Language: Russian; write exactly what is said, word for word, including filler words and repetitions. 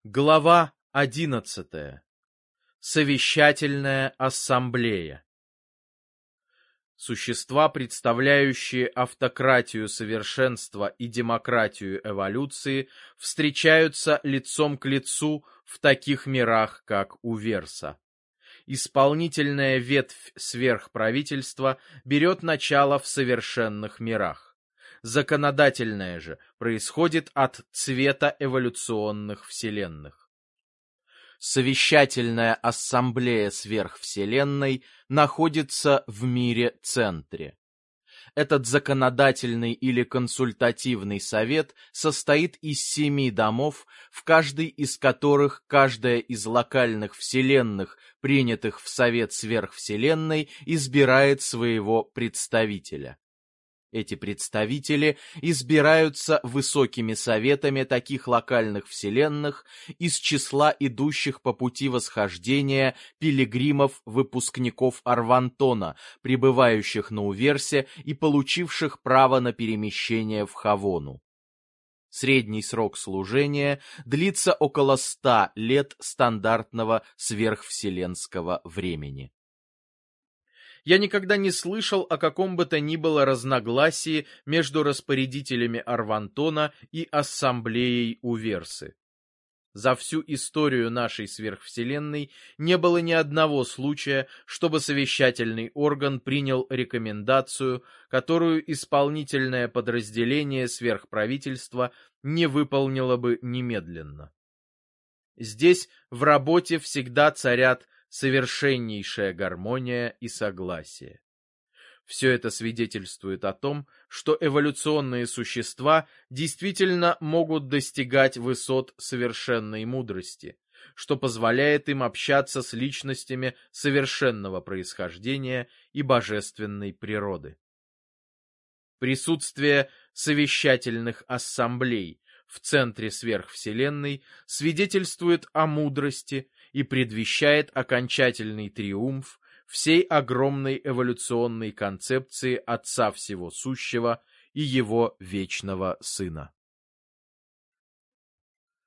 Глава одиннадцатая. Совещательная ассамблея. Существа, представляющие автократию совершенства и демократию эволюции, встречаются лицом к лицу в таких мирах, как у Верса. Исполнительная ветвь сверхправительства берет начало в совершенных мирах. Законодательная же происходит от цвета эволюционных вселенных. Совещательная ассамблея сверхвселенной находится в мире-центре. Этот законодательный или консультативный совет состоит из семи домов, в каждой из которых каждая из локальных вселенных, принятых в совет сверхвселенной, избирает своего представителя. Эти представители избираются высокими советами таких локальных вселенных из числа идущих по пути восхождения пилигримов-выпускников Арвантона, прибывающих на Уверсе и получивших право на перемещение в Хавону. Средний срок служения длится около ста лет стандартного сверхвселенского времени. Я никогда не слышал о каком бы то ни было разногласии между распорядителями Арвантона и ассамблеей Уверсы. За всю историю нашей сверхвселенной не было ни одного случая, чтобы совещательный орган принял рекомендацию, которую исполнительное подразделение сверхправительства не выполнило бы немедленно. Здесь в работе всегда царят совершеннейшая гармония и согласие. Все это свидетельствует о том, что эволюционные существа действительно могут достигать высот совершенной мудрости, что позволяет им общаться с личностями совершенного происхождения и божественной природы. Присутствие совещательных ассамблей в центре сверхвселенной свидетельствует о мудрости и предвещает окончательный триумф всей огромной эволюционной концепции Отца Всего Сущего и Его Вечного Сына.